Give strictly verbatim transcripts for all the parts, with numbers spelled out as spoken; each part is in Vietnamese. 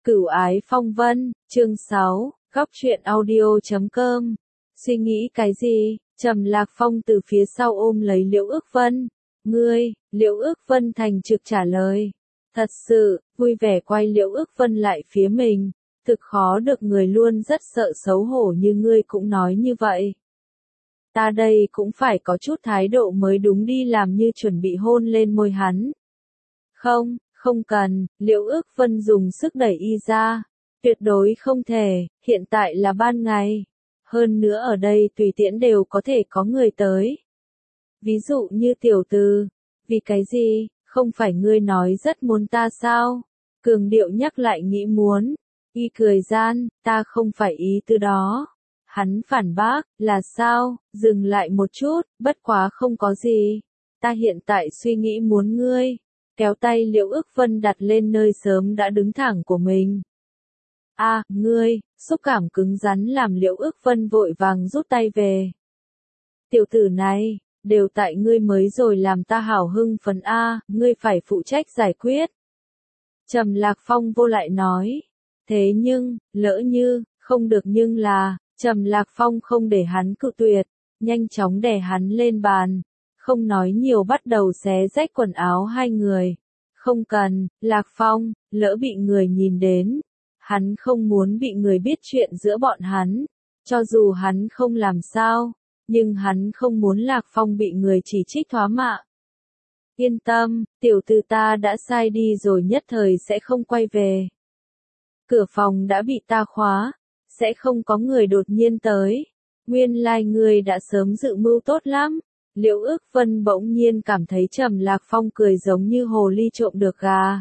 Cửu ái phong vân, chương sáu, góc truyện audio chấm com. Suy nghĩ cái gì? Trầm Lạc Phong từ phía sau ôm lấy Liễu Ước Vân. Ngươi, Liễu Ước Vân thành trực trả lời. Thật sự, vui vẻ quay Liễu Ước Vân lại phía mình. Thực khó được người luôn rất sợ xấu hổ như ngươi cũng nói như vậy. Ta đây cũng phải có chút thái độ mới đúng đi, làm như chuẩn bị hôn lên môi hắn. Không, không cần, Liễu Ước Vân dùng sức đẩy y ra. Tuyệt đối không thể, hiện tại là ban ngày. Hơn nữa ở đây tùy tiện đều có thể có người tới. Ví dụ như tiểu từ. Vì cái gì, không phải ngươi nói rất muốn ta sao? Cường điệu nhắc lại nghĩ muốn. Y cười gian, ta không phải ý từ đó. Hắn phản bác, là sao? Dừng lại một chút, bất quá không có gì. Ta hiện tại suy nghĩ muốn ngươi. Kéo tay Liễu Ước Vân đặt lên nơi sớm đã đứng thẳng của mình. A, à, ngươi, xúc cảm cứng rắn làm Liễu Ước Vân vội vàng rút tay về. Tiểu tử này, đều tại ngươi mới rồi làm ta hào hưng phấn A, à, ngươi phải phụ trách giải quyết. Trầm Lạc Phong vô lại nói. Thế nhưng, lỡ như, không được nhưng là, Trầm Lạc Phong không để hắn cự tuyệt, nhanh chóng đè hắn lên bàn. Không nói nhiều bắt đầu xé rách quần áo hai người. Không cần, Lạc Phong, lỡ bị người nhìn đến. Hắn không muốn bị người biết chuyện giữa bọn hắn. Cho dù hắn không làm sao, nhưng hắn không muốn Lạc Phong bị người chỉ trích thóa mạ. Yên tâm, tiểu tử ta đã sai đi rồi, nhất thời sẽ không quay về. Cửa phòng đã bị ta khóa, sẽ không có người đột nhiên tới. Nguyên lai ngươi đã sớm dự mưu tốt lắm. Liễu Ước Vân bỗng nhiên cảm thấy Trầm Lạc Phong cười giống như hồ ly trộm được gà.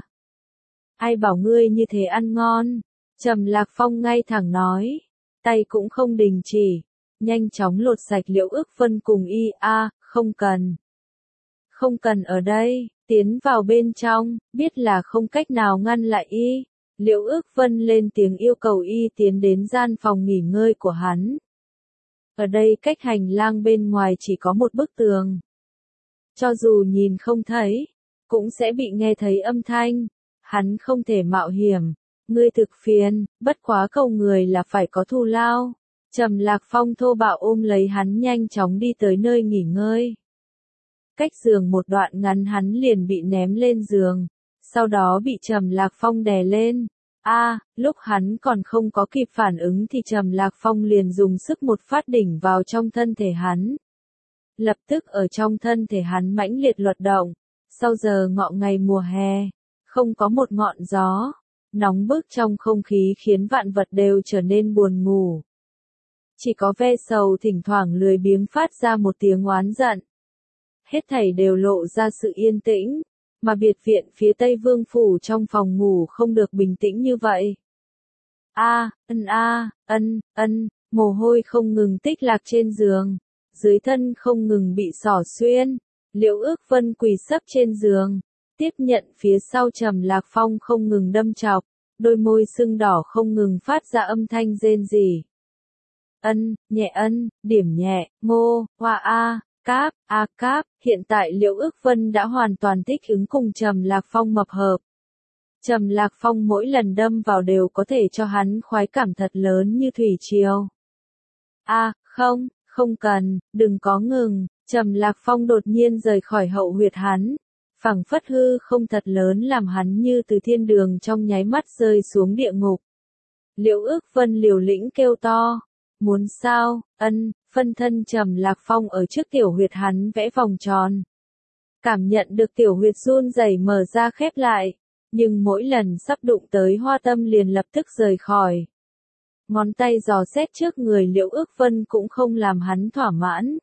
Ai bảo ngươi như thế ăn ngon? Trầm Lạc Phong ngay thẳng nói. Tay cũng không đình chỉ. Nhanh chóng lột sạch Liễu Ước Vân cùng y. A, à, không cần. Không cần ở đây, tiến vào bên trong, biết là không cách nào ngăn lại y. Liễu Ước Vân lên tiếng yêu cầu y tiến đến gian phòng nghỉ ngơi của hắn. Ở đây cách hành lang bên ngoài chỉ có một bức tường. Cho dù nhìn không thấy, cũng sẽ bị nghe thấy âm thanh. Hắn không thể mạo hiểm. Ngươi thực phiền, bất quá cầu người là phải có thù lao. Trầm Lạc Phong thô bạo ôm lấy hắn nhanh chóng đi tới nơi nghỉ ngơi. Cách giường một đoạn ngắn hắn liền bị ném lên giường. Sau đó bị Trầm Lạc Phong đè lên. A, à, lúc hắn còn không có kịp phản ứng thì Trầm Lạc Phong liền dùng sức một phát đỉnh vào trong thân thể hắn. Lập tức ở trong thân thể hắn mãnh liệt luật động. Sau giờ ngọ ngày mùa hè, không có một ngọn gió, nóng bức trong không khí khiến vạn vật đều trở nên buồn ngủ. Chỉ có ve sầu thỉnh thoảng lười biếng phát ra một tiếng oán giận. Hết thảy đều lộ ra sự yên tĩnh. Mà biệt viện phía Tây Vương Phủ trong phòng ngủ không được bình tĩnh như vậy. A, ân a, ân, ân, mồ hôi không ngừng tích lạc trên giường. Dưới thân không ngừng bị xỏ xuyên. Liễu Ước Vân quỳ sấp trên giường. Tiếp nhận phía sau Trầm Lạc Phong không ngừng đâm chọc. Đôi môi sưng đỏ không ngừng phát ra âm thanh rên rỉ. Ân, nhẹ ân, điểm nhẹ, ngô, hoa a. Cáp, a cáp, hiện tại Liễu Ước Vân đã hoàn toàn thích ứng cùng Trầm Lạc Phong mập hợp. Trầm Lạc Phong mỗi lần đâm vào đều có thể cho hắn khoái cảm thật lớn như thủy triều. A, à, không, không cần, đừng có ngừng. Trầm Lạc Phong đột nhiên rời khỏi hậu huyệt hắn. Phẳng phất hư không thật lớn làm hắn như từ thiên đường trong nháy mắt rơi xuống địa ngục. Liễu Ước Vân liều lĩnh kêu to. Muốn sao, ân. Phân thân Trầm Lạc Phong ở trước tiểu huyệt hắn vẽ vòng tròn. Cảm nhận được tiểu huyệt run rẩy mở ra khép lại. Nhưng mỗi lần sắp đụng tới hoa tâm liền lập tức rời khỏi. Ngón tay dò xét trước người Liễu Ước Vân cũng không làm hắn thỏa mãn.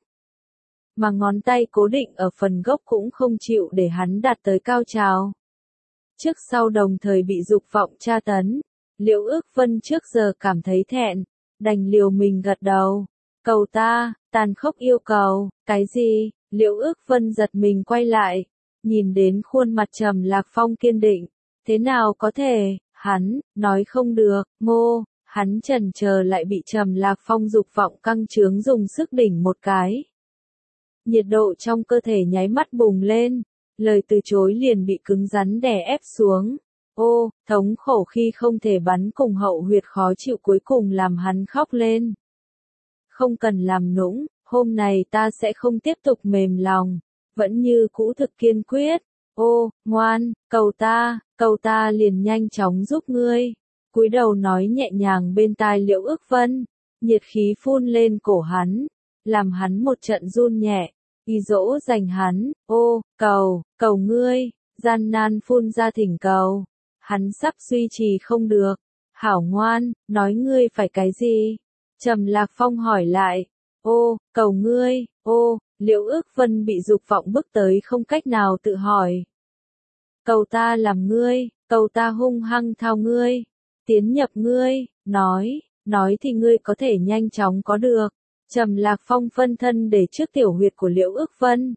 Mà ngón tay cố định ở phần gốc cũng không chịu để hắn đạt tới cao trào. Trước sau đồng thời bị dục vọng tra tấn. Liễu Ước Vân trước giờ cảm thấy thẹn. Đành liều mình gật đầu. Cầu ta, tàn khốc yêu cầu, cái gì? Liễu Ước Vân giật mình quay lại, nhìn đến khuôn mặt Trầm Lạc Phong kiên định. Thế nào có thể, hắn, nói không được, ngô, hắn chần chờ lại bị Trầm Lạc Phong dục vọng căng trướng dùng sức đỉnh một cái. Nhiệt độ trong cơ thể nháy mắt bùng lên, lời từ chối liền bị cứng rắn đè ép xuống. Ô, thống khổ khi không thể bắn cùng hậu huyệt khó chịu cuối cùng làm hắn khóc lên. Không cần làm nũng, hôm này ta sẽ không tiếp tục mềm lòng, vẫn như cũ thực kiên quyết. Ô, ngoan, cầu ta, cầu ta liền nhanh chóng giúp ngươi. Cúi đầu nói nhẹ nhàng bên tai Liễu Ước Vân, nhiệt khí phun lên cổ hắn, làm hắn một trận run nhẹ, y dỗ dành hắn. Ô, cầu, cầu ngươi, gian nan phun ra thỉnh cầu. Hắn sắp duy trì không được. Hảo ngoan, nói ngươi phải cái gì? Trầm Lạc Phong hỏi lại. Ô, cầu ngươi, ô, Liễu Ước Vân bị dục vọng bức tới không cách nào tự hỏi. Cầu ta làm ngươi, cầu ta hung hăng thao ngươi, tiến nhập ngươi, nói, nói thì ngươi có thể nhanh chóng có được. Trầm Lạc Phong phân thân để trước tiểu huyệt của Liễu Ước Vân.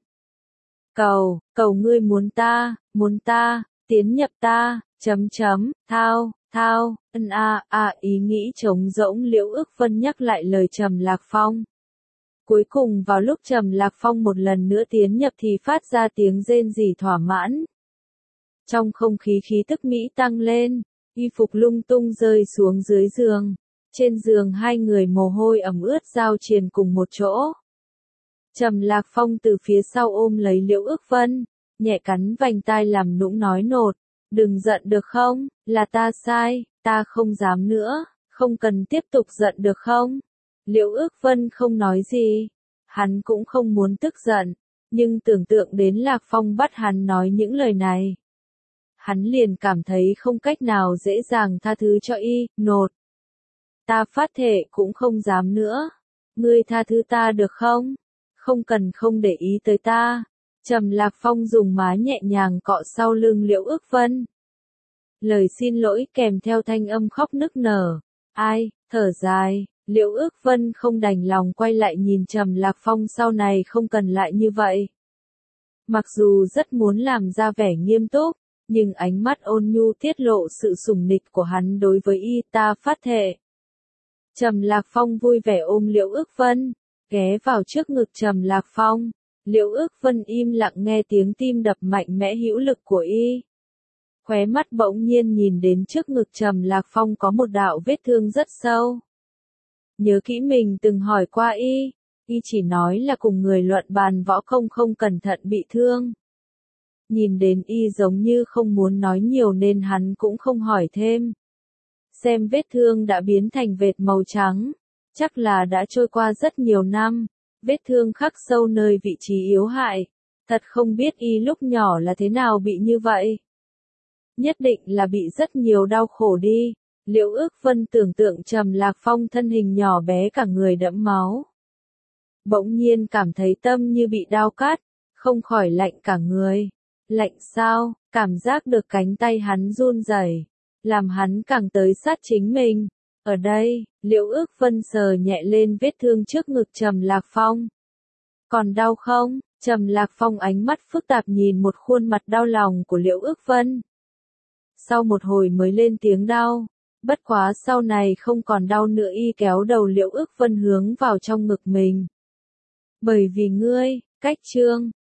Cầu, cầu ngươi muốn ta, muốn ta, tiến nhập ta, chấm chấm, thao, thao, ân a a ý nghĩ trống rỗng Liễu Ước Vân nhắc lại lời Trầm Lạc Phong. Cuối cùng vào lúc Trầm Lạc Phong một lần nữa tiến nhập thì phát ra tiếng rên rỉ thỏa mãn. Trong không khí khí tức mỹ tăng lên, y phục lung tung rơi xuống dưới giường. Trên giường hai người mồ hôi ẩm ướt giao triền cùng một chỗ. Trầm Lạc Phong từ phía sau ôm lấy Liễu Ước Vân, nhẹ cắn vành tai làm nũng nói nột. Đừng giận được không, là ta sai, ta không dám nữa, không cần tiếp tục giận được không? Liễu Ước Vân không nói gì, hắn cũng không muốn tức giận, nhưng tưởng tượng đến Lạc Phong bắt hắn nói những lời này. Hắn liền cảm thấy không cách nào dễ dàng tha thứ cho y, nột. Ta phát thệ cũng không dám nữa, ngươi tha thứ ta được không? Không cần không để ý tới ta. Trầm Lạc Phong dùng má nhẹ nhàng cọ sau lưng Liễu Ước Vân. Lời xin lỗi kèm theo thanh âm khóc nức nở. Ai, thở dài, Liễu Ước Vân không đành lòng quay lại nhìn Trầm Lạc Phong sau này không cần lại như vậy. Mặc dù rất muốn làm ra vẻ nghiêm túc, nhưng ánh mắt ôn nhu tiết lộ sự sủng nịch của hắn đối với y. Ta phát thệ. Trầm Lạc Phong vui vẻ ôm Liễu Ước Vân, ghé vào trước ngực Trầm Lạc Phong. Liễu Ước Vân im lặng nghe tiếng tim đập mạnh mẽ hữu lực của y. Khóe mắt bỗng nhiên nhìn đến trước ngực Trầm Lạc Phong có một đạo vết thương rất sâu. Nhớ kỹ mình từng hỏi qua y, y chỉ nói là cùng người luận bàn võ công không cẩn thận bị thương. Nhìn đến y giống như không muốn nói nhiều nên hắn cũng không hỏi thêm. Xem vết thương đã biến thành vệt màu trắng, chắc là đã trôi qua rất nhiều năm. Vết thương khắc sâu nơi vị trí yếu hại, thật không biết y lúc nhỏ là thế nào bị như vậy. Nhất định là bị rất nhiều đau khổ đi. Liễu Ước Vân tưởng tượng Trầm Lạc Phong thân hình nhỏ bé cả người đẫm máu. Bỗng nhiên cảm thấy tâm như bị đao cắt, không khỏi lạnh cả người. Lạnh sao, cảm giác được cánh tay hắn run rẩy, làm hắn càng tới sát chính mình. Ở đây, Liễu Ước Vân sờ nhẹ lên vết thương trước ngực Trầm Lạc Phong. Còn đau không? Trầm Lạc Phong ánh mắt phức tạp nhìn một khuôn mặt đau lòng của Liễu Ước Vân. Sau một hồi mới lên tiếng đau, bất quá sau này không còn đau nữa y kéo đầu Liễu Ước Vân hướng vào trong ngực mình. Bởi vì ngươi, cách chương.